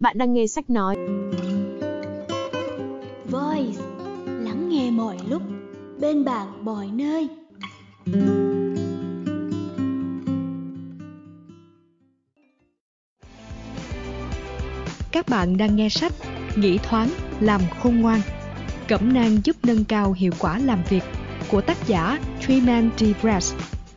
Bạn đang nghe sách nói. Voice, lắng nghe mọi lúc, bên bạn mọi nơi. Các bạn đang nghe sách Nghĩ thoáng, làm khôn ngoan, cẩm nang giúp nâng cao hiệu quả làm việc của tác giả Truman D. Brass.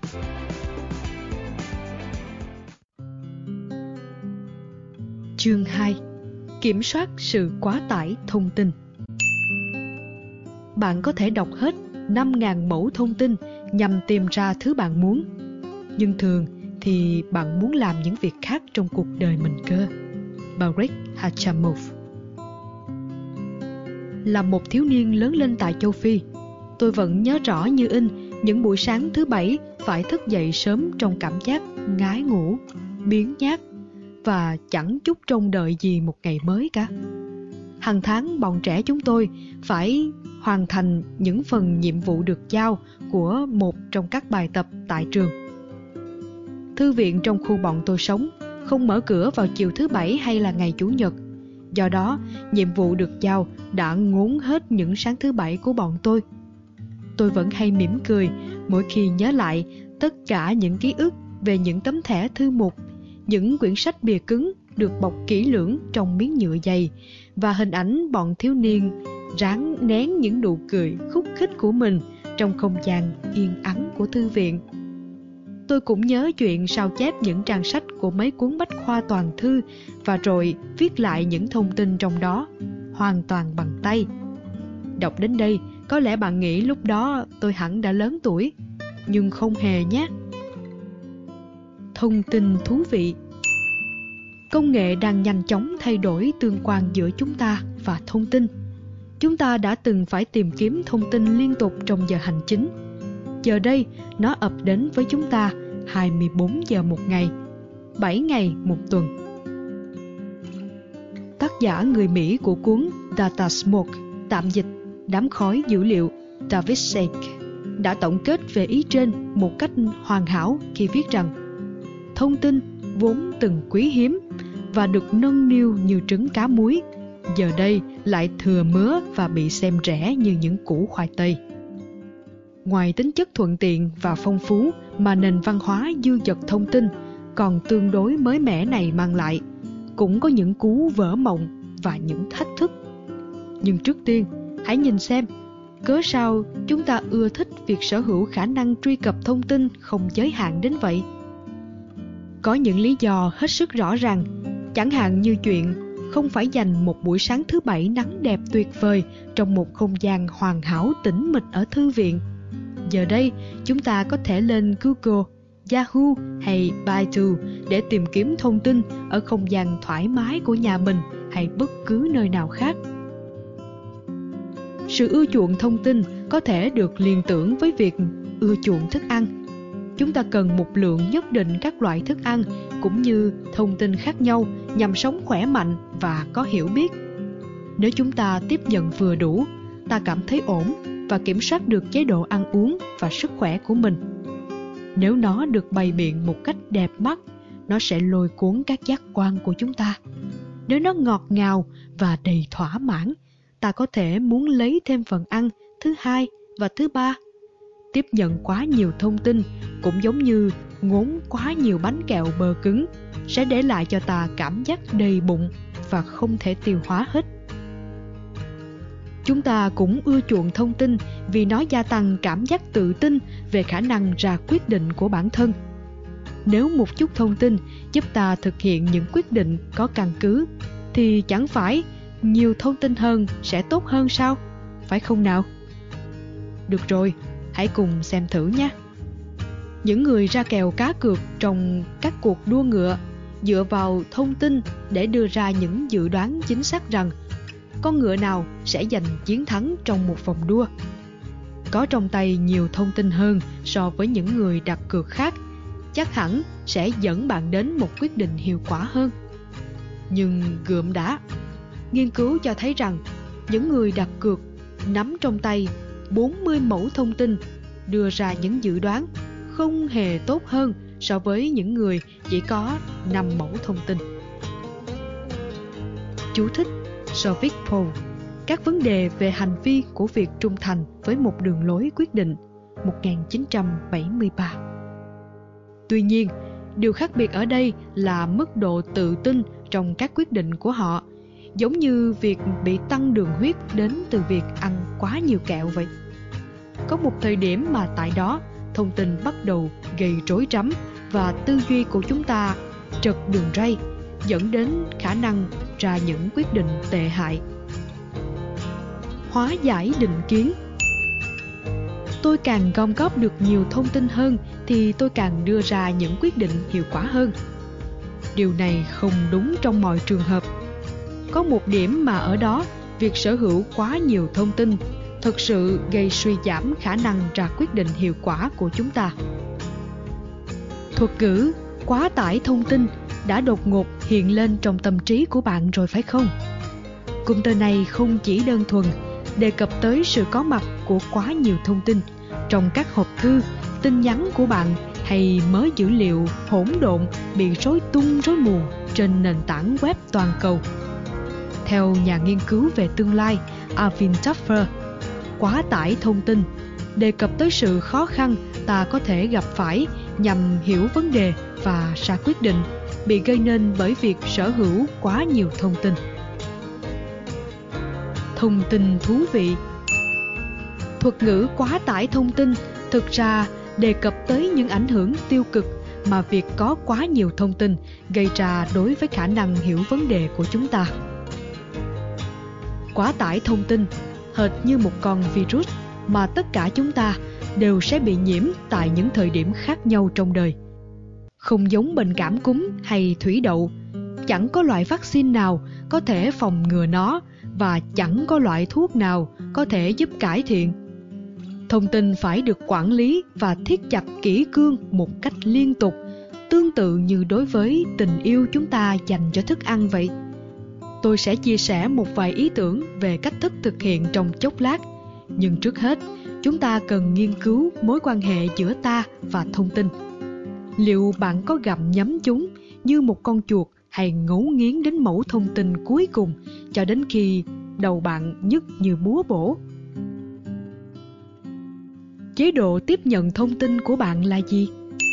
Chương 2. Kiểm soát sự quá tải thông tin. Bạn có thể đọc hết 5.000 mẫu thông tin nhằm tìm ra thứ bạn muốn. Nhưng thường thì bạn muốn làm những việc khác trong cuộc đời mình cơ. Marek Hachamov. Là một thiếu niên lớn lên tại châu Phi, tôi vẫn nhớ rõ như in những buổi sáng thứ Bảy phải thức dậy sớm trong cảm giác ngái ngủ, biếng nhác và chẳng chút trông đợi gì một ngày mới cả. Hàng tháng bọn trẻ chúng tôi phải hoàn thành những phần nhiệm vụ được giao của một trong các bài tập tại trường. Thư viện trong khu bọn tôi sống không mở cửa vào chiều thứ Bảy hay là ngày Chủ nhật. Do đó, nhiệm vụ được giao đã ngốn hết những sáng thứ Bảy của bọn tôi. Tôi vẫn hay mỉm cười mỗi khi nhớ lại tất cả những ký ức về những tấm thẻ thư mục, những quyển sách bìa cứng được bọc kỹ lưỡng trong miếng nhựa dày và hình ảnh bọn thiếu niên ráng nén những nụ cười khúc khích của mình trong không gian yên ắng của thư viện. Tôi cũng nhớ chuyện sao chép những trang sách của mấy cuốn bách khoa toàn thư và rồi viết lại những thông tin trong đó, hoàn toàn bằng tay. Đọc đến đây, có lẽ bạn nghĩ lúc đó tôi hẳn đã lớn tuổi, nhưng không hề nhé. Thông tin thú vị. Công nghệ đang nhanh chóng thay đổi tương quan giữa chúng ta và thông tin. Chúng ta đã từng phải tìm kiếm thông tin liên tục trong giờ hành chính. Giờ đây, nó ập đến với chúng ta 24 giờ một ngày, 7 ngày một tuần. Tác giả người Mỹ của cuốn Data Smoke, tạm dịch đám khói dữ liệu, David Sacks, đã tổng kết về ý trên một cách hoàn hảo khi viết rằng thông tin vốn từng quý hiếm và được nâng niu như trứng cá muối, giờ đây lại thừa mứa và bị xem rẻ như những củ khoai tây. Ngoài tính chất thuận tiện và phong phú mà nền văn hóa dư dật thông tin còn tương đối mới mẻ này mang lại, cũng có những cú vỡ mộng và những thách thức. Nhưng trước tiên, hãy nhìn xem, cớ sao chúng ta ưa thích việc sở hữu khả năng truy cập thông tin không giới hạn đến vậy? Có những lý do hết sức rõ ràng, chẳng hạn như chuyện không phải dành một buổi sáng thứ Bảy nắng đẹp tuyệt vời trong một không gian hoàn hảo tĩnh mịch ở thư viện. Giờ đây, chúng ta có thể lên Google, Yahoo hay Baidu để tìm kiếm thông tin ở không gian thoải mái của nhà mình hay bất cứ nơi nào khác. Sự ưa chuộng thông tin có thể được liên tưởng với việc ưa chuộng thức ăn. Chúng ta cần một lượng nhất định các loại thức ăn cũng như thông tin khác nhau nhằm sống khỏe mạnh và có hiểu biết. Nếu chúng ta tiếp nhận vừa đủ, ta cảm thấy ổn và kiểm soát được chế độ ăn uống và sức khỏe của mình. Nếu nó được bày biện một cách đẹp mắt, nó sẽ lôi cuốn các giác quan của chúng ta. Nếu nó ngọt ngào và đầy thỏa mãn, ta có thể muốn lấy thêm phần ăn thứ hai và thứ ba. Tiếp nhận quá nhiều thông tin cũng giống như ngốn quá nhiều bánh kẹo bơ cứng, sẽ để lại cho ta cảm giác đầy bụng và không thể tiêu hóa hết. Chúng ta cũng ưa chuộng thông tin vì nó gia tăng cảm giác tự tin về khả năng ra quyết định của bản thân. Nếu một chút thông tin giúp ta thực hiện những quyết định có căn cứ, thì chẳng phải nhiều thông tin hơn sẽ tốt hơn sao? Phải không nào? Được rồi, hãy cùng xem thử nhé. Những người ra kèo cá cược trong các cuộc đua ngựa dựa vào thông tin để đưa ra những dự đoán chính xác rằng con ngựa nào sẽ giành chiến thắng trong một vòng đua. Có trong tay nhiều thông tin hơn so với những người đặt cược khác, chắc hẳn sẽ dẫn bạn đến một quyết định hiệu quả hơn. Nhưng gượm đã, nghiên cứu cho thấy rằng những người đặt cược nắm trong tay 40 mẫu thông tin đưa ra những dự đoán không hề tốt hơn so với những người chỉ có 5 mẫu thông tin. Chú thích Soviet Poll. Các vấn đề về hành vi của việc trung thành với một đường lối quyết định 1973. Tuy nhiên, điều khác biệt ở đây là mức độ tự tin trong các quyết định của họ, giống như việc bị tăng đường huyết đến từ việc ăn quá nhiều kẹo vậy. Có một thời điểm mà tại đó, thông tin bắt đầu gây rối rắm và tư duy của chúng ta trật đường ray, dẫn đến khả năng ra những quyết định tệ hại. Hóa giải định kiến. Tôi càng gom góp được nhiều thông tin hơn thì tôi càng đưa ra những quyết định hiệu quả hơn. Điều này không đúng trong mọi trường hợp. Có một điểm mà ở đó, việc sở hữu quá nhiều thông tin thực sự gây suy giảm khả năng ra quyết định hiệu quả của chúng ta. Thuật ngữ quá tải thông tin đã đột ngột hiện lên trong tâm trí của bạn rồi phải không? Cụm từ này không chỉ đơn thuần đề cập tới sự có mặt của quá nhiều thông tin trong các hộp thư, tin nhắn của bạn hay mớ dữ liệu hỗn độn bị rối tung rối mù trên nền tảng web toàn cầu. Theo nhà nghiên cứu về tương lai Arvin Toffler, quá tải thông tin đề cập tới sự khó khăn ta có thể gặp phải nhằm hiểu vấn đề và ra quyết định bị gây nên bởi việc sở hữu quá nhiều thông tin. Thông tin thú vị. Thuật ngữ quá tải thông tin thực ra đề cập tới những ảnh hưởng tiêu cực mà việc có quá nhiều thông tin gây ra đối với khả năng hiểu vấn đề của chúng ta. Quá tải thông tin hệt như một con virus mà tất cả chúng ta đều sẽ bị nhiễm tại những thời điểm khác nhau trong đời. Không giống bệnh cảm cúm hay thủy đậu, chẳng có loại vaccine nào có thể phòng ngừa nó và chẳng có loại thuốc nào có thể giúp cải thiện. Thông tin phải được quản lý và thiết chặt kỹ cương một cách liên tục, tương tự như đối với tình yêu chúng ta dành cho thức ăn vậy. Tôi sẽ chia sẻ một vài ý tưởng về cách thức thực hiện trong chốc lát, nhưng trước hết, chúng ta cần nghiên cứu mối quan hệ giữa ta và thông tin. Liệu bạn có gặm nhấm chúng như một con chuột hay ngấu nghiến đến mẩu thông tin cuối cùng cho đến khi đầu bạn nhức như búa bổ? Chế độ tiếp nhận thông tin của bạn là gì?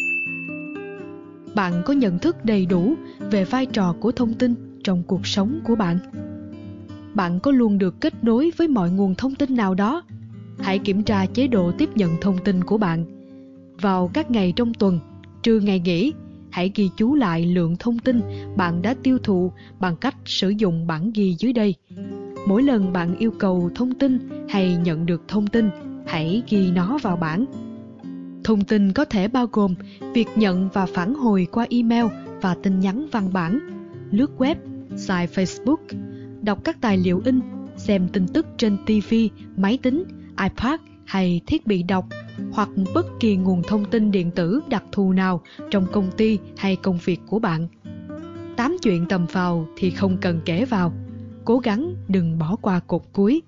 Bạn có nhận thức đầy đủ về vai trò của thông tin trong cuộc sống của bạn? Bạn có luôn được kết nối với mọi nguồn thông tin nào đó? Hãy kiểm tra chế độ tiếp nhận thông tin của bạn. Vào các ngày trong tuần, trừ ngày nghỉ, hãy ghi chú lại lượng thông tin bạn đã tiêu thụ bằng cách sử dụng bảng ghi dưới đây. Mỗi lần bạn yêu cầu thông tin hay nhận được thông tin, hãy ghi nó vào bảng. Thông tin có thể bao gồm việc nhận và phản hồi qua email và tin nhắn văn bản, lướt web, xài Facebook, đọc các tài liệu in, xem tin tức trên TV, máy tính, iPad hay thiết bị đọc, hoặc bất kỳ nguồn thông tin điện tử đặc thù nào trong công ty hay công việc của bạn. 8 chuyện tầm phào thì không cần kể vào. Cố gắng đừng bỏ qua cột cuối.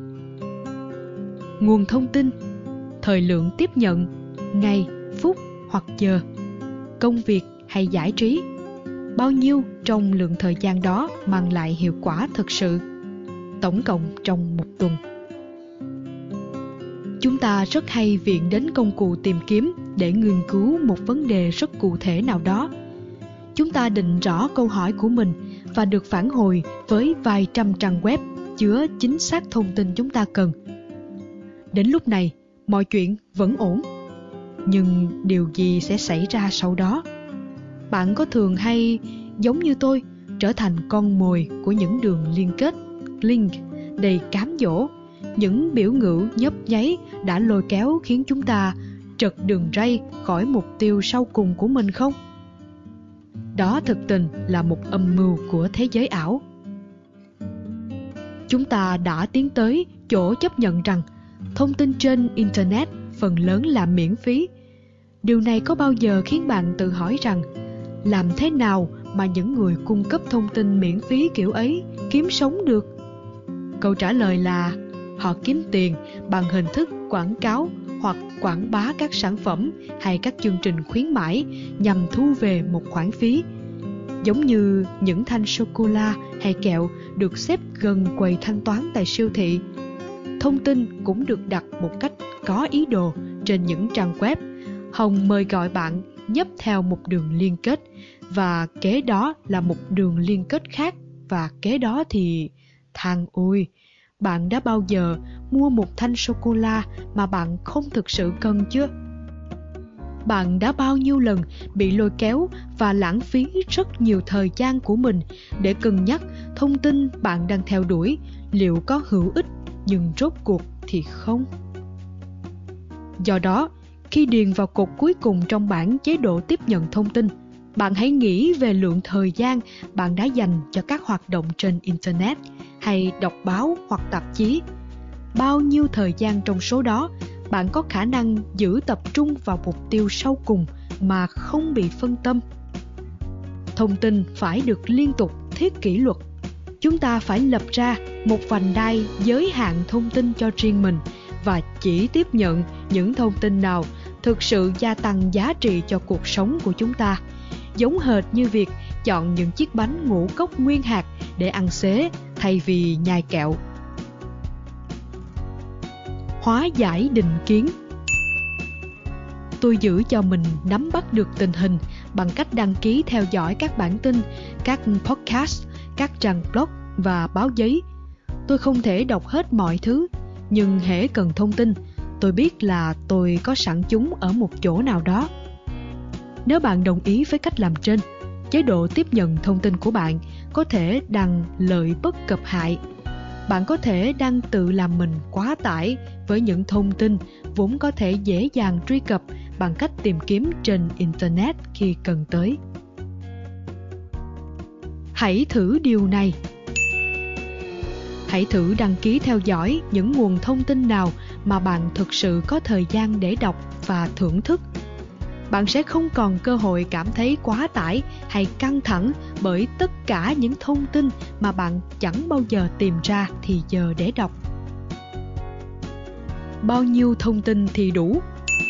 Nguồn thông tin, thời lượng tiếp nhận, ngày, phút hoặc giờ, công việc hay giải trí, bao nhiêu trong lượng thời gian đó mang lại hiệu quả thực sự, tổng cộng trong một tuần. Chúng ta rất hay viện đến công cụ tìm kiếm để nghiên cứu một vấn đề rất cụ thể nào đó. Chúng ta định rõ câu hỏi của mình và được phản hồi với vài trăm trang web chứa chính xác thông tin chúng ta cần. Đến lúc này, mọi chuyện vẫn ổn. Nhưng điều gì sẽ xảy ra sau đó? Bạn có thường hay, giống như tôi, trở thành con mồi của những đường liên kết, link đầy cám dỗ, những biểu ngữ nhấp nháy đã lôi kéo khiến chúng ta trật đường ray khỏi mục tiêu sau cùng của mình không? Đó thực tình là một âm mưu của thế giới ảo. Chúng ta đã tiến tới chỗ chấp nhận rằng thông tin trên Internet phần lớn là miễn phí. Điều này có bao giờ khiến bạn tự hỏi rằng làm thế nào mà những người cung cấp thông tin miễn phí kiểu ấy kiếm sống được? Câu trả lời là họ kiếm tiền bằng hình thức quảng cáo hoặc quảng bá các sản phẩm hay các chương trình khuyến mãi nhằm thu về một khoản phí. giống như những thanh sô-cô-la hay kẹo được xếp gần quầy thanh toán tại siêu thị. Thông tin cũng được đặt một cách có ý đồ trên những trang web. Hồng mời gọi bạn nhấp theo một đường liên kết, và kế đó là một đường liên kết khác, và kế đó thì... Thằng ôi, bạn đã bao giờ mua một thanh sô-cô-la mà bạn không thực sự cần chưa? Bạn đã bao nhiêu lần bị lôi kéo và lãng phí rất nhiều thời gian của mình để cân nhắc thông tin bạn đang theo đuổi liệu có hữu ích, nhưng rốt cuộc thì không. Do đó, khi điền vào cột cuối cùng trong bảng chế độ tiếp nhận thông tin, bạn hãy nghĩ về lượng thời gian bạn đã dành cho các hoạt động trên Internet hay đọc báo hoặc tạp chí. Bao nhiêu thời gian trong số đó bạn có khả năng giữ tập trung vào mục tiêu sau cùng mà không bị phân tâm? Thông tin phải được liên tục thiết kỷ luật. Chúng ta phải lập ra một vành đai giới hạn thông tin cho riêng mình và chỉ tiếp nhận những thông tin nào thực sự gia tăng giá trị cho cuộc sống của chúng ta, giống hệt như việc chọn những chiếc bánh ngũ cốc nguyên hạt để ăn xế thay vì nhai kẹo. Hóa giải định kiến. Tôi giữ cho mình nắm bắt được tình hình bằng cách đăng ký theo dõi các bản tin, các podcast, các trang blog và báo giấy. Tôi không thể đọc hết mọi thứ, nhưng hễ cần thông tin, tôi biết là tôi có sẵn chúng ở một chỗ nào đó. Nếu bạn đồng ý với cách làm trên, chế độ tiếp nhận thông tin của bạn có thể đang lợi bất cập hại. Bạn có thể đang tự làm mình quá tải với những thông tin vốn có thể dễ dàng truy cập bằng cách tìm kiếm trên Internet khi cần tới. Hãy thử điều này. Hãy thử đăng ký theo dõi những nguồn thông tin nào mà bạn thực sự có thời gian để đọc và thưởng thức. Bạn sẽ không còn cơ hội cảm thấy quá tải hay căng thẳng bởi tất cả những thông tin mà bạn chẳng bao giờ tìm ra thì giờ để đọc. Bao nhiêu thông tin thì đủ?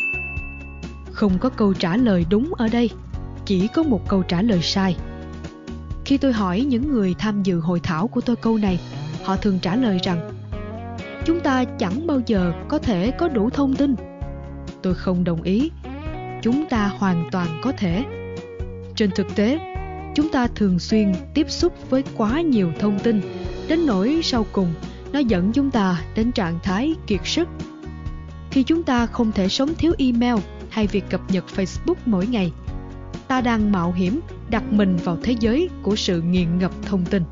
Không có câu trả lời đúng ở đây, chỉ có một câu trả lời sai. Khi tôi hỏi những người tham dự hội thảo của tôi câu này, họ thường trả lời rằng chúng ta chẳng bao giờ có thể có đủ thông tin. Tôi không đồng ý. Chúng ta hoàn toàn có thể. Trên thực tế, chúng ta thường xuyên tiếp xúc với quá nhiều thông tin, đến nỗi sau cùng nó dẫn chúng ta đến trạng thái kiệt sức. Khi chúng ta không thể sống thiếu email hay việc cập nhật Facebook mỗi ngày, ta đang mạo hiểm đặt mình vào thế giới của sự nghiện ngập thông tin.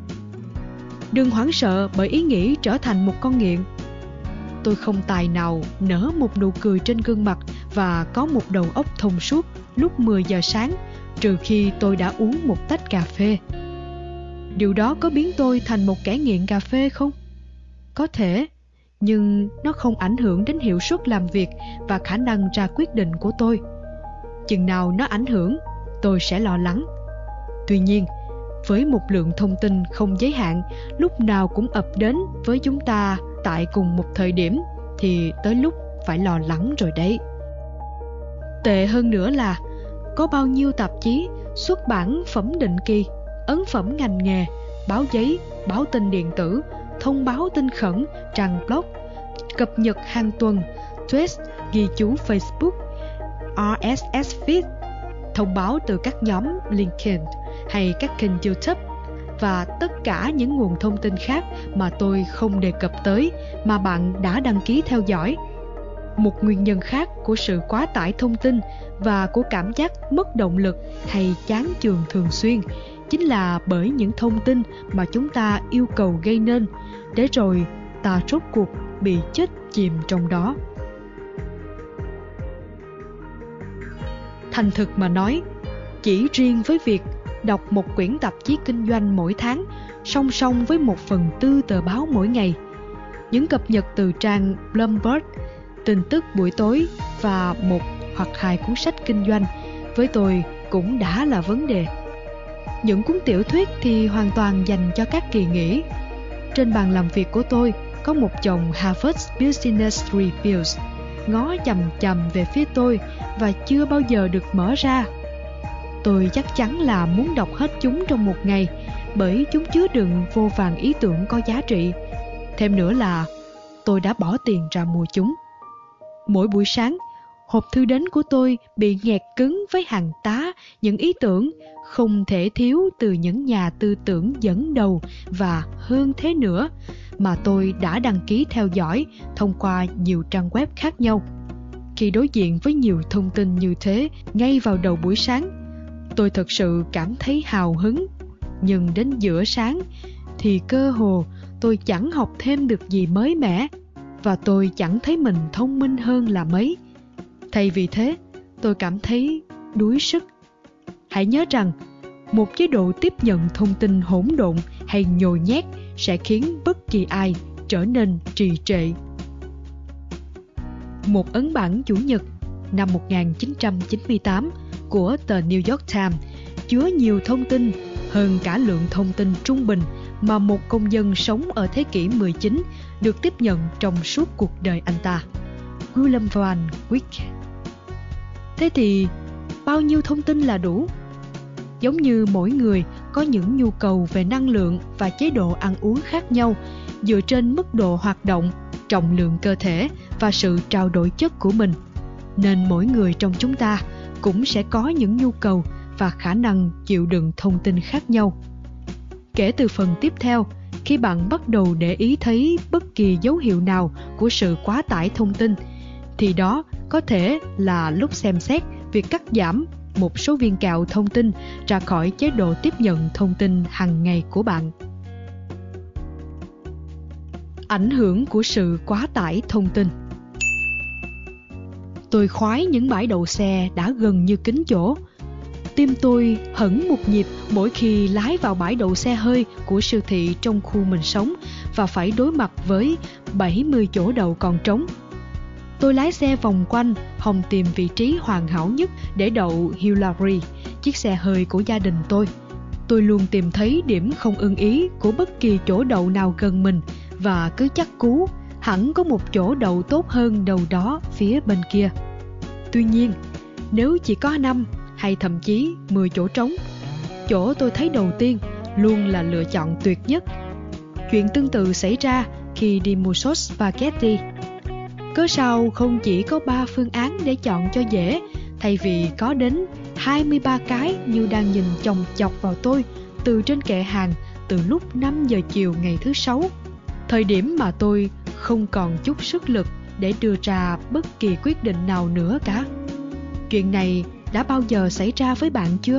Đừng hoảng sợ bởi ý nghĩ trở thành một con nghiện. Tôi không tài nào nở một nụ cười trên gương mặt và có một đầu óc thông suốt lúc 10 giờ sáng, trừ khi tôi đã uống một tách cà phê. Điều đó có biến tôi thành một kẻ nghiện cà phê không? Có thể, nhưng nó không ảnh hưởng đến hiệu suất làm việc và khả năng ra quyết định của tôi. Chừng nào nó ảnh hưởng, tôi sẽ lo lắng. Tuy nhiên, với một lượng thông tin không giới hạn lúc nào cũng ập đến với chúng ta tại cùng một thời điểm thì tới lúc phải lo lắng rồi đấy. Tệ hơn nữa là có bao nhiêu tạp chí, xuất bản phẩm định kỳ, ấn phẩm ngành nghề, báo giấy, báo tin điện tử, thông báo tin khẩn, trang blog, cập nhật hàng tuần, tweet, ghi chú Facebook, RSS feed, thông báo từ các nhóm LinkedIn hay các kênh YouTube và tất cả những nguồn thông tin khác mà tôi không đề cập tới mà bạn đã đăng ký theo dõi. Một nguyên nhân khác của sự quá tải thông tin và của cảm giác mất động lực hay chán chường thường xuyên chính là bởi những thông tin mà chúng ta yêu cầu gây nên, để rồi ta rốt cuộc bị chết chìm trong đó. Thành thực mà nói, chỉ riêng với việc đọc một quyển tạp chí kinh doanh mỗi tháng song song với 1/4 tờ báo mỗi ngày, những cập nhật từ trang Bloomberg, tin tức buổi tối và 1 hoặc 2 cuốn sách kinh doanh với tôi cũng đã là vấn đề. Những cuốn tiểu thuyết thì hoàn toàn dành cho các kỳ nghỉ. Trên bàn làm việc của tôi có một chồng Harvard Business Reviews ngó chằm chằm về phía tôi và chưa bao giờ được mở ra. Tôi chắc chắn là muốn đọc hết chúng trong một ngày, bởi chúng chứa đựng vô vàn ý tưởng có giá trị. Thêm nữa là tôi đã bỏ tiền ra mua chúng. Mỗi buổi sáng, hộp thư đến của tôi bị nghẹt cứng với hàng tá những ý tưởng không thể thiếu từ những nhà tư tưởng dẫn đầu và hơn thế nữa mà tôi đã đăng ký theo dõi thông qua nhiều trang web khác nhau. Khi đối diện với nhiều thông tin như thế ngay vào đầu buổi sáng, tôi thực sự cảm thấy hào hứng. Nhưng đến giữa sáng thì cơ hồ tôi chẳng học thêm được gì mới mẻ, và tôi chẳng thấy mình thông minh hơn là mấy. Thay vì thế, tôi cảm thấy đuối sức. Hãy nhớ rằng, một chế độ tiếp nhận thông tin hỗn độn hay nhồi nhét sẽ khiến bất kỳ ai trở nên trì trệ. Một ấn bản Chủ nhật năm 1998 của tờ New York Times chứa nhiều thông tin hơn cả lượng thông tin trung bình mà một công dân sống ở thế kỷ 19 được tiếp nhận trong suốt cuộc đời anh ta. William Van Wyk. Thế thì, bao nhiêu thông tin là đủ? Giống như mỗi người có những nhu cầu về năng lượng và chế độ ăn uống khác nhau dựa trên mức độ hoạt động, trọng lượng cơ thể và sự trao đổi chất của mình, nên mỗi người trong chúng ta cũng sẽ có những nhu cầu và khả năng chịu đựng thông tin khác nhau. Kể từ phần tiếp theo, khi bạn bắt đầu để ý thấy bất kỳ dấu hiệu nào của sự quá tải thông tin, thì đó có thể là lúc xem xét việc cắt giảm một số viên kẹo thông tin ra khỏi chế độ tiếp nhận thông tin hàng ngày của bạn. Ảnh hưởng của sự quá tải thông tin. Tôi khoái những bãi đậu xe đã gần như kín chỗ. Tim tôi hẫng một nhịp mỗi khi lái vào bãi đậu xe hơi của siêu thị trong khu mình sống và phải đối mặt với 70 chỗ đậu còn trống. Tôi lái xe vòng quanh, hòng tìm vị trí hoàn hảo nhất để đậu Hillary, chiếc xe hơi của gia đình tôi. Tôi luôn tìm thấy điểm không ưng ý của bất kỳ chỗ đậu nào gần mình và cứ chắc cú, hẳn có một chỗ đậu tốt hơn đâu đó phía bên kia. Tuy nhiên, nếu chỉ có 5 hay thậm chí 10 chỗ trống, chỗ tôi thấy đầu tiên luôn là lựa chọn tuyệt nhất. Chuyện tương tự xảy ra khi đi mua sốt spaghetti. Cớ sao không chỉ có 3 phương án để chọn cho dễ, thay vì có đến 23 cái như đang nhìn chòng chọc vào tôi từ trên kệ hàng từ lúc 5 giờ chiều ngày thứ Sáu, thời điểm mà tôi không còn chút sức lực để đưa ra bất kỳ quyết định nào nữa cả. Chuyện này đã bao giờ xảy ra với bạn chưa?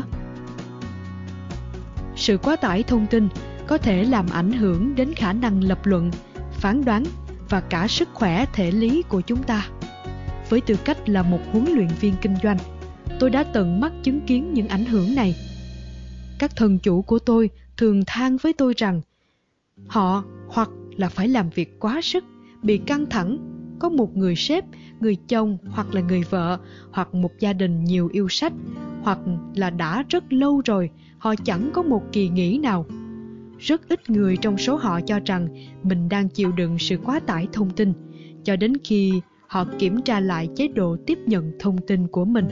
Sự quá tải thông tin có thể làm ảnh hưởng đến khả năng lập luận, phán đoán và cả sức khỏe thể lý của chúng ta. Với tư cách là một huấn luyện viên kinh doanh, tôi đã tận mắt chứng kiến những ảnh hưởng này. Các thần chủ của tôi thường than với tôi rằng họ hoặc là phải làm việc quá sức, bị căng thẳng, có một người sếp, người chồng hoặc là người vợ, hoặc một gia đình nhiều yêu sách, hoặc là đã rất lâu rồi họ chẳng có một kỳ nghỉ nào. Rất ít người trong số họ cho rằng mình đang chịu đựng sự quá tải thông tin, cho đến khi họ kiểm tra lại chế độ tiếp nhận thông tin của mình.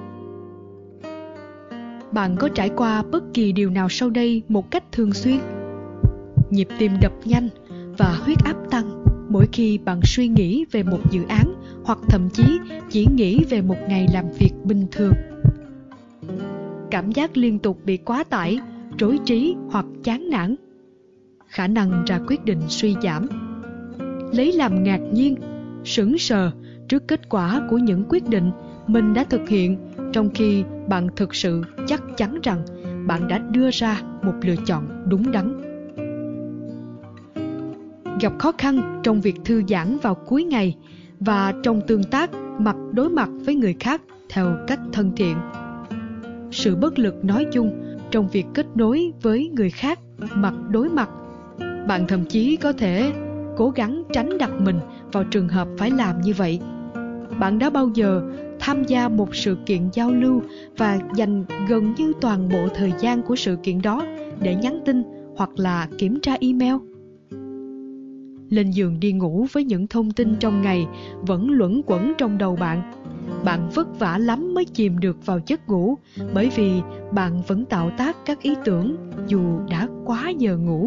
Bạn có trải qua bất kỳ điều nào sau đây một cách thường xuyên? Nhịp tim đập nhanh và huyết áp tăng mỗi khi bạn suy nghĩ về một dự án, hoặc thậm chí chỉ nghĩ về một ngày làm việc bình thường. Cảm giác liên tục bị quá tải, rối trí hoặc chán nản. Khả năng ra quyết định suy giảm. Lấy làm ngạc nhiên, sững sờ trước kết quả của những quyết định mình đã thực hiện, trong khi bạn thực sự chắc chắn rằng bạn đã đưa ra một lựa chọn đúng đắn. Gặp khó khăn trong việc thư giãn vào cuối ngày và trong tương tác mặt đối mặt với người khác theo cách thân thiện. Sự bất lực nói chung trong việc kết nối với người khác mặt đối mặt. Bạn thậm chí có thể cố gắng tránh đặt mình vào trường hợp phải làm như vậy. Bạn đã bao giờ tham gia một sự kiện giao lưu và dành gần như toàn bộ thời gian của sự kiện đó để nhắn tin hoặc là kiểm tra email? Lên giường đi ngủ với những thông tin trong ngày vẫn luẩn quẩn trong đầu bạn. bạn vất vả lắm mới chìm được vào giấc ngủ, bởi vì bạn vẫn tạo tác các ý tưởng dù đã quá giờ ngủ.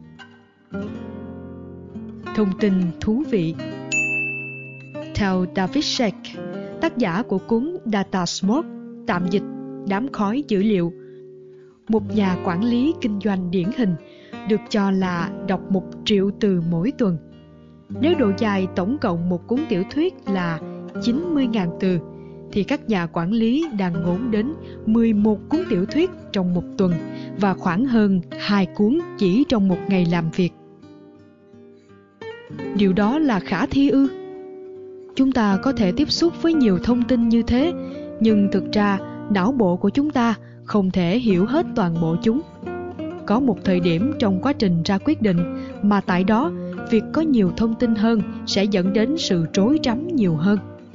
Thông tin thú vị. Theo David Sheck, tác giả của cuốn Data Smoke, tạm dịch đám khói dữ liệu, một nhà quản lý kinh doanh điển hình, được cho là đọc 1 triệu từ mỗi tuần. Nếu độ dài tổng cộng một cuốn tiểu thuyết là 90.000 từ, thì các nhà quản lý đang ngốn đến 11 cuốn tiểu thuyết trong một tuần và khoảng hơn 2 cuốn chỉ trong một ngày làm việc. Điều đó là khả thi ư? Chúng ta có thể tiếp xúc với nhiều thông tin như thế, nhưng thực ra não bộ của chúng ta không thể hiểu hết toàn bộ chúng. Có một thời điểm trong quá trình ra quyết định mà tại đó việc có nhiều thông tin hơn sẽ dẫn đến sự rối rắm nhiều hơn.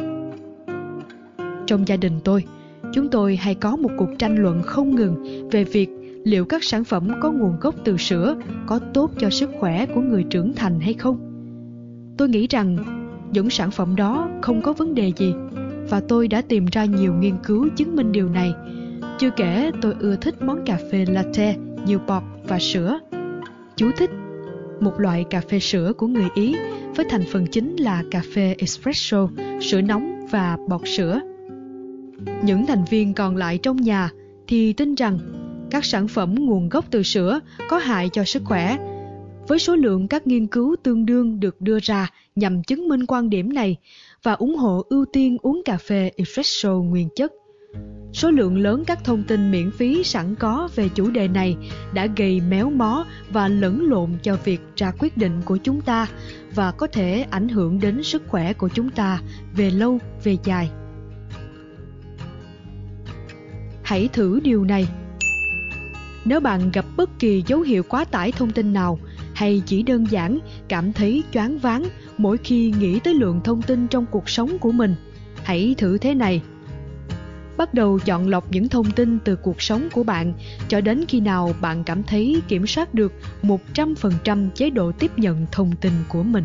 Trong gia đình chúng tôi hay có một cuộc tranh luận không ngừng về việc liệu các sản phẩm có nguồn gốc từ sữa có tốt cho sức khỏe của người trưởng thành hay không. Tôi nghĩ rằng những sản phẩm đó không có vấn đề gì, và tôi đã tìm ra nhiều nghiên cứu chứng minh điều này. Chưa kể tôi ưa thích món cà phê latte nhiều bọt và sữa. Chú thích: một loại cà phê sữa của người Ý với thành phần chính là cà phê espresso, sữa nóng và bọt sữa. Những thành viên còn lại trong nhà thì tin rằng các sản phẩm nguồn gốc từ sữa có hại cho sức khỏe, với số lượng các nghiên cứu tương đương được đưa ra nhằm chứng minh quan điểm này và ủng hộ ưu tiên uống cà phê espresso nguyên chất. Số lượng lớn các thông tin miễn phí sẵn có về chủ đề này đã gây méo mó và lẫn lộn cho việc ra quyết định của chúng ta và có thể ảnh hưởng đến sức khỏe của chúng ta về lâu về dài. Hãy thử điều này. Nếu bạn gặp bất kỳ dấu hiệu quá tải thông tin nào, hay chỉ đơn giản cảm thấy choáng váng mỗi khi nghĩ tới lượng thông tin trong cuộc sống của mình, hãy thử thế này. Bắt đầu chọn lọc những thông tin từ cuộc sống của bạn cho đến khi nào bạn cảm thấy kiểm soát được 100% chế độ tiếp nhận thông tin của mình.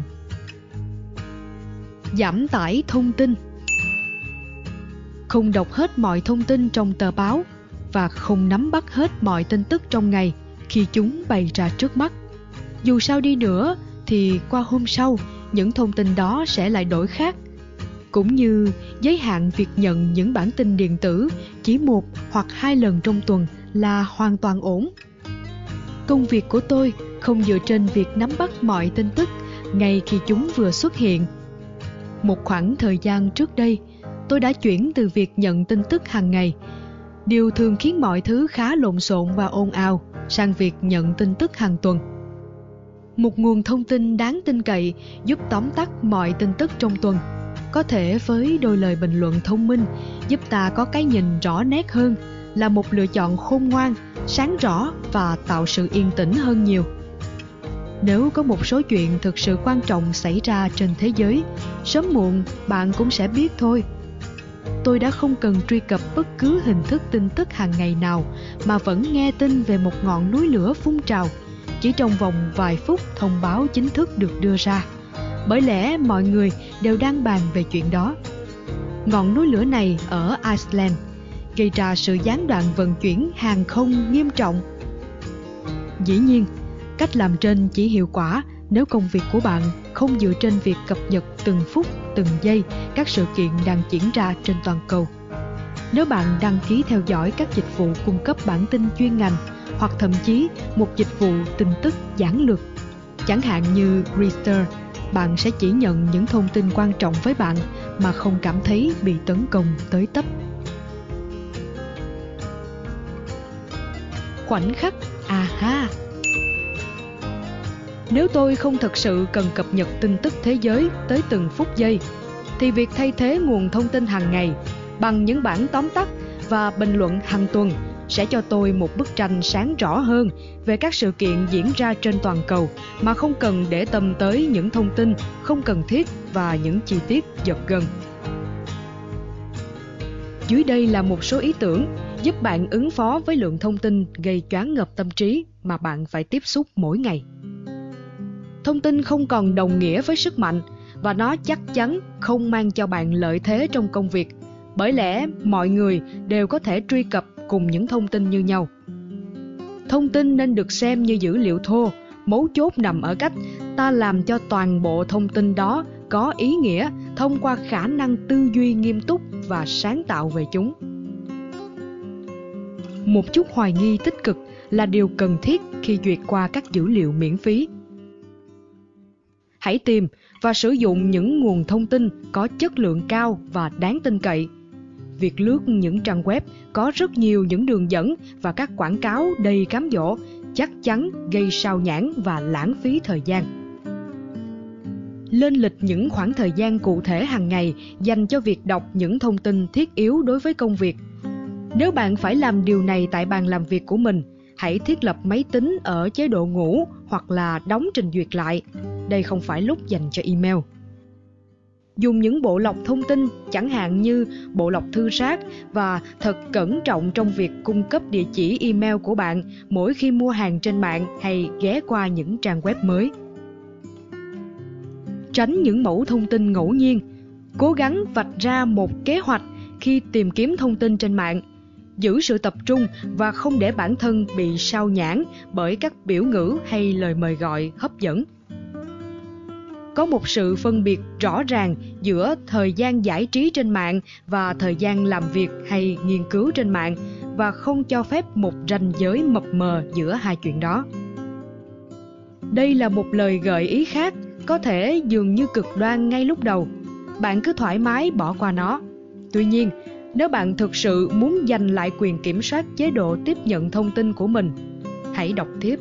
Giảm tải thông tin. Không đọc hết mọi thông tin trong tờ báo và không nắm bắt hết mọi tin tức trong ngày khi chúng bày ra trước mắt. Dù sao đi nữa thì qua hôm sau, những thông tin đó sẽ lại đổi khác. Cũng như giới hạn việc nhận những bản tin điện tử chỉ 1 hoặc 2 lần trong tuần là hoàn toàn ổn. Công việc của tôi không dựa trên việc nắm bắt mọi tin tức ngay khi chúng vừa xuất hiện. Một khoảng thời gian trước đây, tôi đã chuyển từ việc nhận tin tức hàng ngày, điều thường khiến mọi thứ khá lộn xộn và ồn ào, sang việc nhận tin tức hàng tuần. Một nguồn thông tin đáng tin cậy giúp tóm tắt mọi tin tức trong tuần, có thể với đôi lời bình luận thông minh giúp ta có cái nhìn rõ nét hơn, là một lựa chọn khôn ngoan, sáng rõ và tạo sự yên tĩnh hơn nhiều. Nếu có một số chuyện thực sự quan trọng xảy ra trên thế giới, sớm muộn bạn cũng sẽ biết thôi. Tôi đã không cần truy cập bất cứ hình thức tin tức hàng ngày nào mà vẫn nghe tin về một ngọn núi lửa phun trào chỉ trong vòng vài phút thông báo chính thức được đưa ra, bởi lẽ mọi người đều đang bàn về chuyện đó. Ngọn núi lửa này ở Iceland gây ra sự gián đoạn vận chuyển hàng không nghiêm trọng. Dĩ nhiên, cách làm trên chỉ hiệu quả nếu công việc của bạn không dựa trên việc cập nhật từng phút, từng giây các sự kiện đang diễn ra trên toàn cầu. Nếu bạn đăng ký theo dõi các dịch vụ cung cấp bản tin chuyên ngành hoặc thậm chí một dịch vụ tin tức giản lược, chẳng hạn như Reuters, bạn sẽ chỉ nhận những thông tin quan trọng với bạn mà không cảm thấy bị tấn công tới tấp. Khoảnh khắc aha. Nếu tôi không thực sự cần cập nhật tin tức thế giới tới từng phút giây, thì việc thay thế nguồn thông tin hàng ngày bằng những bản tóm tắt và bình luận hàng tuần sẽ cho tôi một bức tranh sáng rõ hơn về các sự kiện diễn ra trên toàn cầu mà không cần để tâm tới những thông tin không cần thiết và những chi tiết giật gân. Dưới đây là một số ý tưởng giúp bạn ứng phó với lượng thông tin gây choáng ngợp tâm trí mà bạn phải tiếp xúc mỗi ngày. Thông tin không còn đồng nghĩa với sức mạnh và nó chắc chắn không mang cho bạn lợi thế trong công việc. bởi lẽ mọi người đều có thể truy cập cùng những thông tin như nhau. Thông tin nên được xem như dữ liệu thô, mấu chốt nằm ở cách ta làm cho toàn bộ thông tin đó có ý nghĩa thông qua khả năng tư duy nghiêm túc và sáng tạo về chúng. Một chút hoài nghi tích cực là điều cần thiết khi duyệt qua các dữ liệu miễn phí. Hãy tìm và sử dụng những nguồn thông tin có chất lượng cao và đáng tin cậy. Việc lướt những trang web có rất nhiều những đường dẫn và các quảng cáo đầy cám dỗ chắc chắn gây sao nhãng và lãng phí thời gian. Lên lịch những khoảng thời gian cụ thể hàng ngày dành cho việc đọc những thông tin thiết yếu đối với công việc. Nếu bạn phải làm điều này tại bàn làm việc của mình, hãy thiết lập máy tính ở chế độ ngủ hoặc là đóng trình duyệt lại. Đây không phải lúc dành cho email. Dùng những bộ lọc thông tin, chẳng hạn như bộ lọc thư rác, và thật cẩn trọng trong việc cung cấp địa chỉ email của bạn mỗi khi mua hàng trên mạng hay ghé qua những trang web mới. Tránh những mẫu thông tin ngẫu nhiên. Cố gắng vạch ra một kế hoạch khi tìm kiếm thông tin trên mạng. Giữ sự tập trung và không để bản thân bị sao nhãng bởi các biểu ngữ hay lời mời gọi hấp dẫn. Có một sự phân biệt rõ ràng giữa thời gian giải trí trên mạng và thời gian làm việc hay nghiên cứu trên mạng, và không cho phép một ranh giới mập mờ giữa hai chuyện đó. Đây là một lời gợi ý khác, có thể dường như cực đoan ngay lúc đầu. Bạn cứ thoải mái bỏ qua nó. Tuy nhiên, nếu bạn thực sự muốn giành lại quyền kiểm soát chế độ tiếp nhận thông tin của mình, hãy đọc tiếp.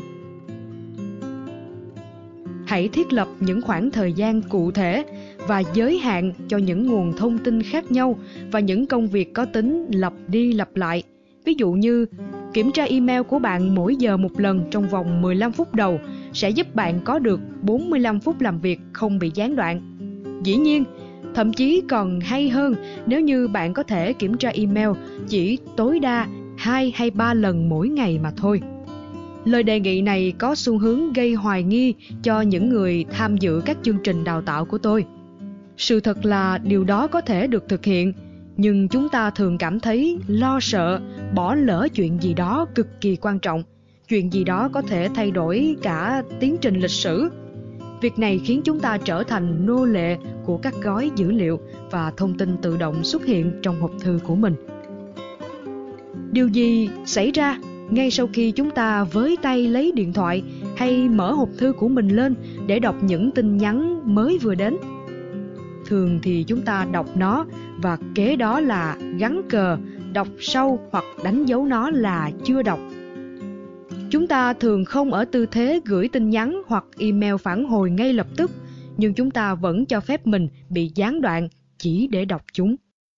Hãy thiết lập những khoảng thời gian cụ thể và giới hạn cho những nguồn thông tin khác nhau và những công việc có tính lặp đi lặp lại. Ví dụ như, kiểm tra email của bạn mỗi giờ một lần trong vòng 15 phút đầu sẽ giúp bạn có được 45 phút làm việc không bị gián đoạn. Dĩ nhiên, thậm chí còn hay hơn nếu như bạn có thể kiểm tra email chỉ tối đa 2 hay 3 lần mỗi ngày mà thôi. Lời đề nghị này có xu hướng gây hoài nghi cho những người tham dự các chương trình đào tạo của tôi. Sự thật là điều đó có thể được thực hiện, nhưng chúng ta thường cảm thấy lo sợ bỏ lỡ chuyện gì đó cực kỳ quan trọng, chuyện gì đó có thể thay đổi cả tiến trình lịch sử. Việc này khiến chúng ta trở thành nô lệ của các gói dữ liệu và thông tin tự động xuất hiện trong hộp thư của mình. Điều gì xảy ra ngay sau khi chúng ta với tay lấy điện thoại hay mở hộp thư của mình lên để đọc những tin nhắn mới vừa đến? Thường thì chúng ta đọc nó và kế đó là gắn cờ, đọc sau hoặc đánh dấu nó là chưa đọc. Chúng ta thường không ở tư thế gửi tin nhắn hoặc email phản hồi ngay lập tức, nhưng chúng ta vẫn cho phép mình bị gián đoạn chỉ để đọc chúng.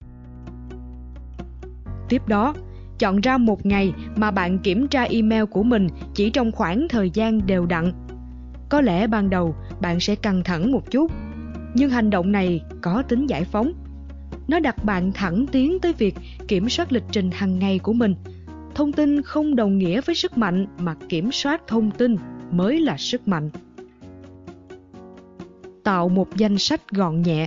Tiếp đó, chọn ra một ngày mà bạn kiểm tra email của mình chỉ trong khoảng thời gian đều đặn. Có lẽ ban đầu bạn sẽ căng thẳng một chút, nhưng hành động này có tính giải phóng. Nó đặt bạn thẳng tiến tới việc kiểm soát lịch trình hàng ngày của mình. Thông tin không đồng nghĩa với sức mạnh, mà kiểm soát thông tin mới là sức mạnh. Tạo một danh sách gọn nhẹ.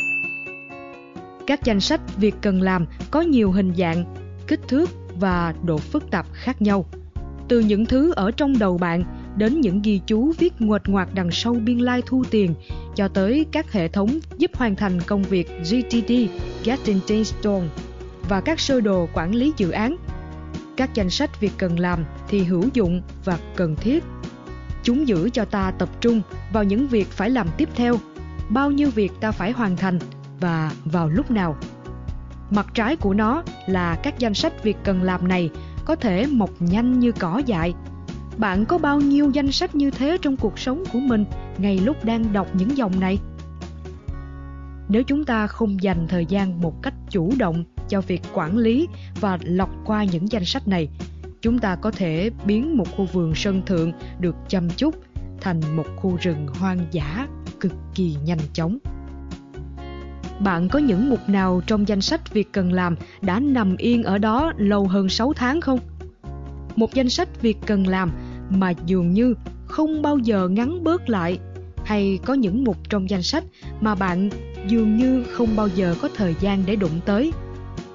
Các danh sách việc cần làm có nhiều hình dạng, kích thước và độ phức tạp khác nhau. Từ những thứ ở trong đầu bạn đến những ghi chú viết nguệch ngoạc đằng sau biên lai thu tiền, cho tới các hệ thống giúp hoàn thành công việc GTD, Getting Things Done, và các sơ đồ quản lý dự án. Các danh sách việc cần làm thì hữu dụng và cần thiết. Chúng giữ cho ta tập trung vào những việc phải làm tiếp theo, bao nhiêu việc ta phải hoàn thành và vào lúc nào. Mặt trái của nó là các danh sách việc cần làm này có thể mọc nhanh như cỏ dại. Bạn có bao nhiêu danh sách như thế trong cuộc sống của mình ngay lúc đang đọc những dòng này? Nếu chúng ta không dành thời gian một cách chủ động cho việc quản lý và lọc qua những danh sách này, chúng ta có thể biến một khu vườn sân thượng được chăm chút thành một khu rừng hoang dã cực kỳ nhanh chóng. Bạn có những mục nào trong danh sách việc cần làm đã nằm yên ở đó lâu hơn 6 tháng không? Một danh sách việc cần làm mà dường như không bao giờ ngắn bớt lại, hay có những mục trong danh sách mà bạn dường như không bao giờ có thời gian để đụng tới?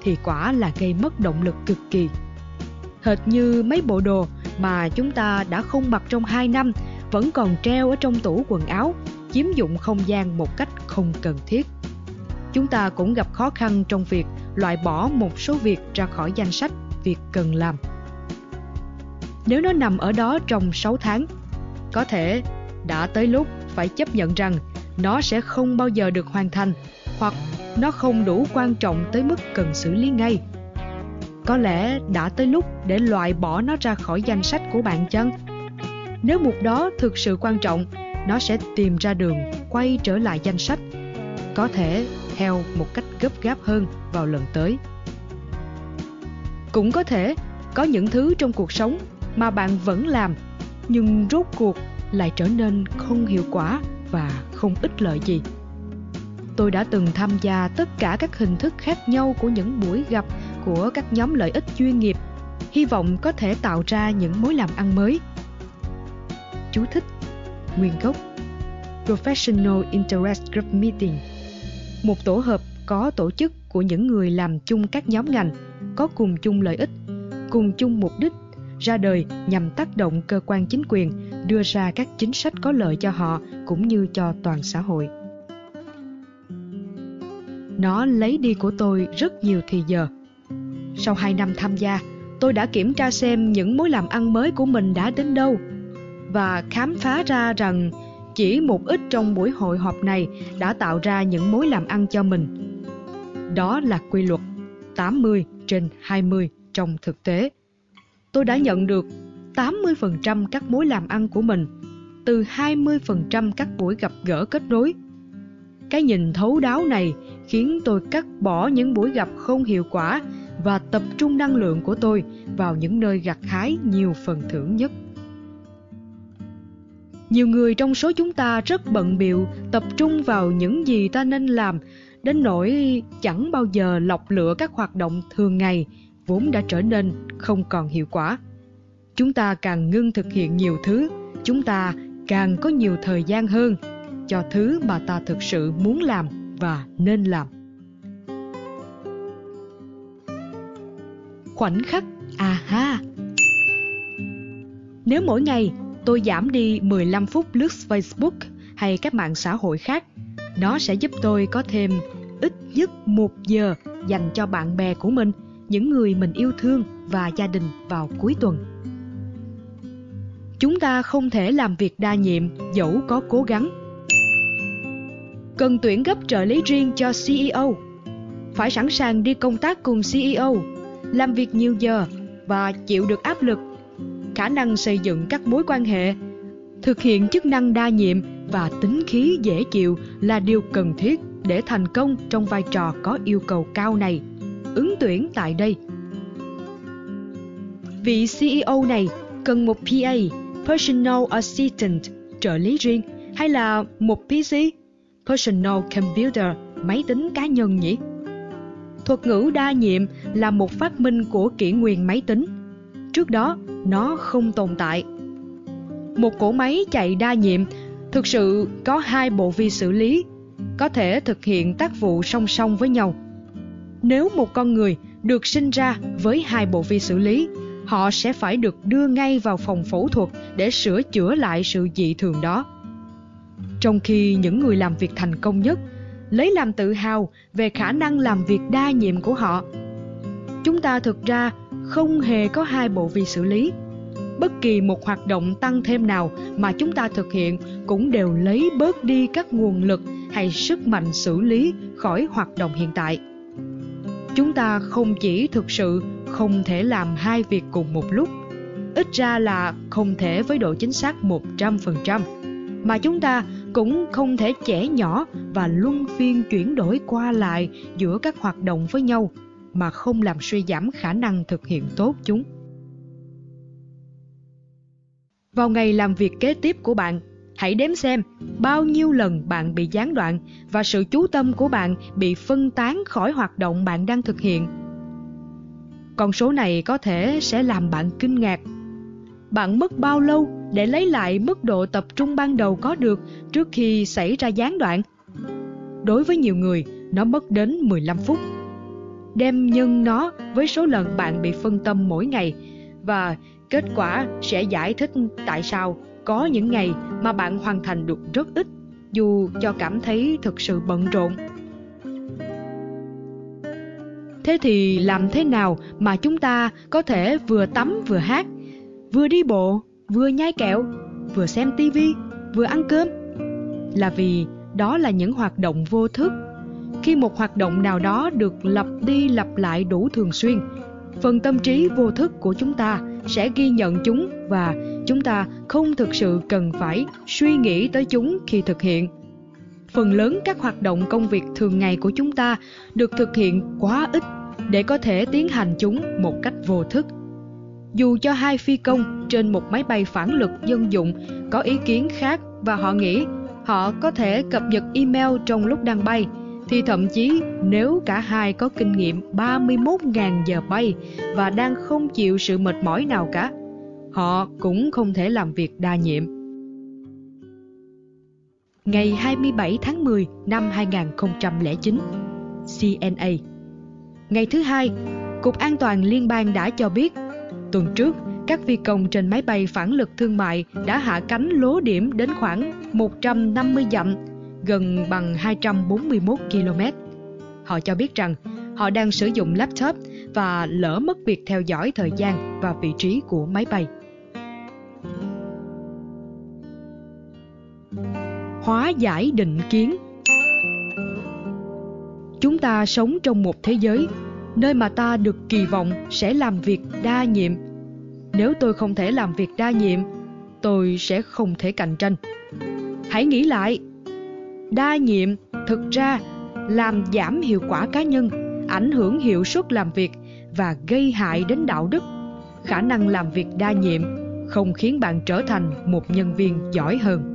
thì quả là gây mất động lực cực kỳ. Hệt như mấy bộ đồ mà chúng ta đã không mặc trong 2 năm vẫn còn treo ở trong tủ quần áo, chiếm dụng không gian một cách không cần thiết. Chúng ta cũng gặp khó khăn trong việc loại bỏ một số việc ra khỏi danh sách việc cần làm. Nếu nó nằm ở đó trong 6 tháng, có thể đã tới lúc phải chấp nhận rằng nó sẽ không bao giờ được hoàn thành, hoặc nó không đủ quan trọng tới mức cần xử lý ngay. Có lẽ đã tới lúc để loại bỏ nó ra khỏi danh sách của bạn chăng? Nếu mục đó thực sự quan trọng, nó sẽ tìm ra đường quay trở lại danh sách, có thể theo một cách gấp gáp hơn vào lần tới. Cũng có thể có những thứ trong cuộc sống mà bạn vẫn làm, nhưng rốt cuộc lại trở nên không hiệu quả và không ích lợi gì. Tôi đã từng tham gia tất cả các hình thức khác nhau của những buổi gặp của các nhóm lợi ích chuyên nghiệp, hy vọng có thể tạo ra những mối làm ăn mới. Chú thích: nguyên gốc Professional Interest Group Meeting, một tổ hợp có tổ chức của những người làm chung các nhóm ngành, có cùng chung lợi ích, cùng chung mục đích, ra đời nhằm tác động cơ quan chính quyền đưa ra các chính sách có lợi cho họ cũng như cho toàn xã hội. Nó lấy đi của tôi rất nhiều thì giờ. Sau 2 năm tham gia, tôi đã kiểm tra xem những mối làm ăn mới của mình đã đến đâu và khám phá ra rằng chỉ một ít trong buổi hội họp này đã tạo ra những mối làm ăn cho mình. Đó là quy luật 80/20 trong thực tế. Tôi đã nhận được 80% các mối làm ăn của mình từ 20% các buổi gặp gỡ kết nối. Cái nhìn thấu đáo này khiến tôi cắt bỏ những buổi gặp không hiệu quả và tập trung năng lượng của tôi vào những nơi gặt hái nhiều phần thưởng nhất. Nhiều người trong số chúng ta rất bận bịu tập trung vào những gì ta nên làm, đến nỗi chẳng bao giờ lọc lựa các hoạt động thường ngày vốn đã trở nên không còn hiệu quả. Chúng ta càng ngưng thực hiện nhiều thứ, chúng ta càng có nhiều thời gian hơn cho thứ mà ta thực sự muốn làm và nên làm. Khoảnh khắc aha. Nếu mỗi ngày tôi giảm đi 15 phút lướt Facebook hay các mạng xã hội khác, nó sẽ giúp tôi có thêm ít nhất 1 giờ dành cho bạn bè của mình, những người mình yêu thương và gia đình vào cuối tuần. Chúng ta không thể làm việc đa nhiệm dẫu có cố gắng. Cần tuyển gấp trợ lý riêng cho CEO. Phải sẵn sàng đi công tác cùng CEO, làm việc nhiều giờ và chịu được áp lực. Khả năng xây dựng các mối quan hệ, thực hiện chức năng đa nhiệm và tính khí dễ chịu là điều cần thiết để thành công trong vai trò có yêu cầu cao này. Ứng tuyển tại đây. Vị CEO này cần một PA, Personal Assistant, trợ lý riêng, hay là một PC, Personal Computer, máy tính cá nhân nhỉ? Thuật ngữ đa nhiệm là một phát minh của kỷ nguyên máy tính. Trước đó, nó không tồn tại. Một cỗ máy chạy đa nhiệm thực sự có 2 bộ vi xử lý, có thể thực hiện tác vụ song song với nhau. Nếu một con người được sinh ra với 2 bộ vi xử lý, họ sẽ phải được đưa ngay vào phòng phẫu thuật để sửa chữa lại sự dị thường đó. Trong khi những người làm việc thành công nhất lấy làm tự hào về khả năng làm việc đa nhiệm của họ. Chúng ta thực ra không hề có 2 bộ vi xử lý. Bất kỳ một hoạt động tăng thêm nào mà chúng ta thực hiện cũng đều lấy bớt đi các nguồn lực hay sức mạnh xử lý khỏi hoạt động hiện tại. Chúng ta không chỉ thực sự không thể làm 2 việc cùng một lúc, ít ra là không thể với độ chính xác 100%, mà chúng ta cũng không thể chẻ nhỏ và luân phiên chuyển đổi qua lại giữa các hoạt động với nhau mà không làm suy giảm khả năng thực hiện tốt chúng. Vào ngày làm việc kế tiếp của bạn, hãy đếm xem bao nhiêu lần bạn bị gián đoạn và sự chú tâm của bạn bị phân tán khỏi hoạt động bạn đang thực hiện. Con số này có thể sẽ làm bạn kinh ngạc. Bạn mất bao lâu để lấy lại mức độ tập trung ban đầu có được trước khi xảy ra gián đoạn? Đối với nhiều người, nó mất đến 15 phút. đem nhân nó với số lần bạn bị phân tâm mỗi ngày, và kết quả sẽ giải thích tại sao có những ngày mà bạn hoàn thành được rất ít, dù cho cảm thấy thực sự bận rộn. Thế thì làm thế nào mà chúng ta có thể vừa tắm vừa hát, vừa đi bộ, vừa nhai kẹo, vừa xem tivi, vừa ăn cơm? Là vì đó là những hoạt động vô thức. Khi một hoạt động nào đó được lặp đi lặp lại đủ thường xuyên, phần tâm trí vô thức của chúng ta sẽ ghi nhận chúng, và chúng ta không thực sự cần phải suy nghĩ tới chúng khi thực hiện. Phần lớn các hoạt động công việc thường ngày của chúng ta được thực hiện quá ít để có thể tiến hành chúng một cách vô thức. Dù cho 2 phi công trên một máy bay phản lực dân dụng có ý kiến khác và họ nghĩ họ có thể cập nhật email trong lúc đang bay, thì thậm chí nếu cả hai có kinh nghiệm 31.000 giờ bay và đang không chịu sự mệt mỏi nào cả, họ cũng không thể làm việc đa nhiệm. Ngày 27 tháng 10 năm 2009, CNA. Ngày thứ Hai, Cục An toàn Liên bang đã cho biết, tuần trước, các phi công trên máy bay phản lực thương mại đã hạ cánh lố điểm đến khoảng 150 dặm, gần bằng 241 km. Họ cho biết rằng họ đang sử dụng laptop và lỡ mất việc theo dõi thời gian và vị trí của máy bay. Hóa giải định kiến. Chúng ta sống trong một thế giới nơi mà ta được kỳ vọng sẽ làm việc đa nhiệm. Nếu tôi không thể làm việc đa nhiệm, tôi sẽ không thể cạnh tranh. Hãy nghĩ lại, đa nhiệm thực ra làm giảm hiệu quả cá nhân, ảnh hưởng hiệu suất làm việc và gây hại đến đạo đức. Khả năng làm việc đa nhiệm không khiến bạn trở thành một nhân viên giỏi hơn.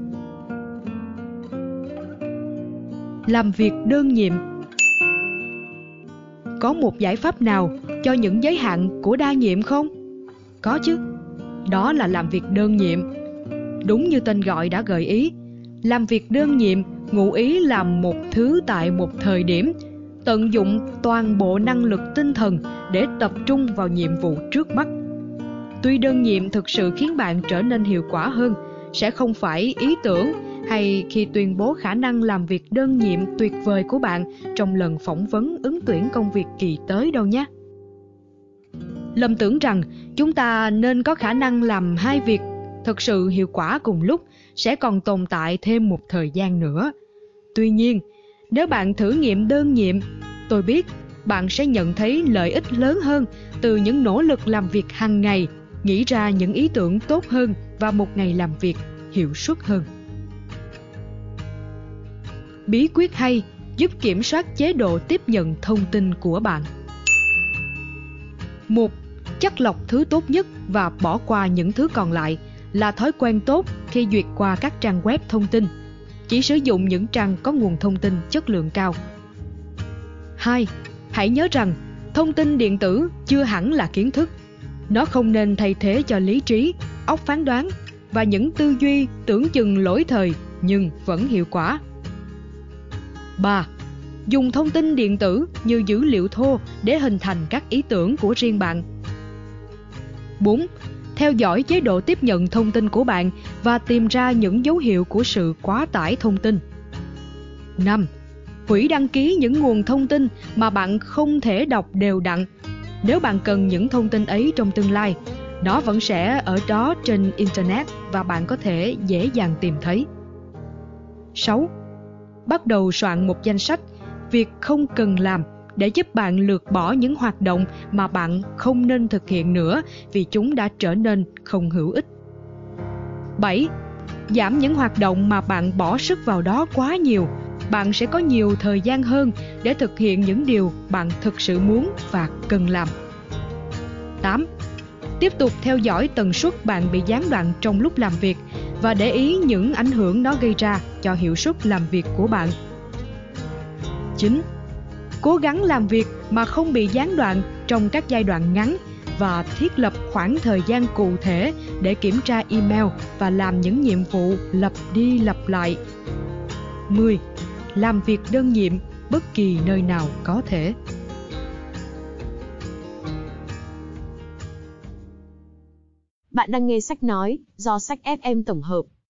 Làm việc đơn nhiệm. Có một giải pháp nào cho những giới hạn của đa nhiệm không? Có chứ. Đó là làm việc đơn nhiệm. Đúng như tên gọi đã gợi ý, làm việc đơn nhiệm ngụ ý làm một thứ tại một thời điểm, tận dụng toàn bộ năng lực tinh thần để tập trung vào nhiệm vụ trước mắt. Tuy đơn nhiệm thực sự khiến bạn trở nên hiệu quả hơn, sẽ không phải ý tưởng hay khi tuyên bố khả năng làm việc đơn nhiệm tuyệt vời của bạn trong lần phỏng vấn ứng tuyển công việc kỳ tới đâu nhé. Lầm tưởng rằng chúng ta nên có khả năng làm 2 việc thực sự hiệu quả cùng lúc sẽ còn tồn tại thêm một thời gian nữa. Tuy nhiên, nếu bạn thử nghiệm đơn nhiệm, tôi biết bạn sẽ nhận thấy lợi ích lớn hơn từ những nỗ lực làm việc hàng ngày, nghĩ ra những ý tưởng tốt hơn và một ngày làm việc hiệu suất hơn. Bí quyết hay giúp kiểm soát chế độ tiếp nhận thông tin của bạn. 1. Chắt lọc thứ tốt nhất và bỏ qua những thứ còn lại là thói quen tốt khi duyệt qua các trang web thông tin. Chỉ sử dụng những trang có nguồn thông tin chất lượng cao. 2. Hãy nhớ rằng thông tin điện tử chưa hẳn là kiến thức. Nó không nên thay thế cho lý trí, óc phán đoán và những tư duy tưởng chừng lỗi thời nhưng vẫn hiệu quả. 3. Dùng thông tin điện tử như dữ liệu thô để hình thành các ý tưởng của riêng bạn. 4. Theo dõi chế độ tiếp nhận thông tin của bạn và tìm ra những dấu hiệu của sự quá tải thông tin. 5. Hủy đăng ký những nguồn thông tin mà bạn không thể đọc đều đặn. Nếu bạn cần những thông tin ấy trong tương lai, nó vẫn sẽ ở đó trên Internet và bạn có thể dễ dàng tìm thấy. 6. Bắt đầu soạn một danh sách việc không cần làm để giúp bạn lược bỏ những hoạt động mà bạn không nên thực hiện nữa vì chúng đã trở nên không hữu ích. 7. Giảm những hoạt động mà bạn bỏ sức vào đó quá nhiều. Bạn sẽ có nhiều thời gian hơn để thực hiện những điều bạn thực sự muốn và cần làm. 8. Tiếp tục theo dõi tần suất bạn bị gián đoạn trong lúc làm việc và để ý những ảnh hưởng nó gây ra cho hiệu suất làm việc của bạn. 9. Cố gắng làm việc mà không bị gián đoạn trong các giai đoạn ngắn và thiết lập khoảng thời gian cụ thể để kiểm tra email và làm những nhiệm vụ lặp đi lặp lại. 10. Làm việc đơn nhiệm bất kỳ nơi nào có thể. Bạn đang nghe sách nói, do Sách FM tổng hợp.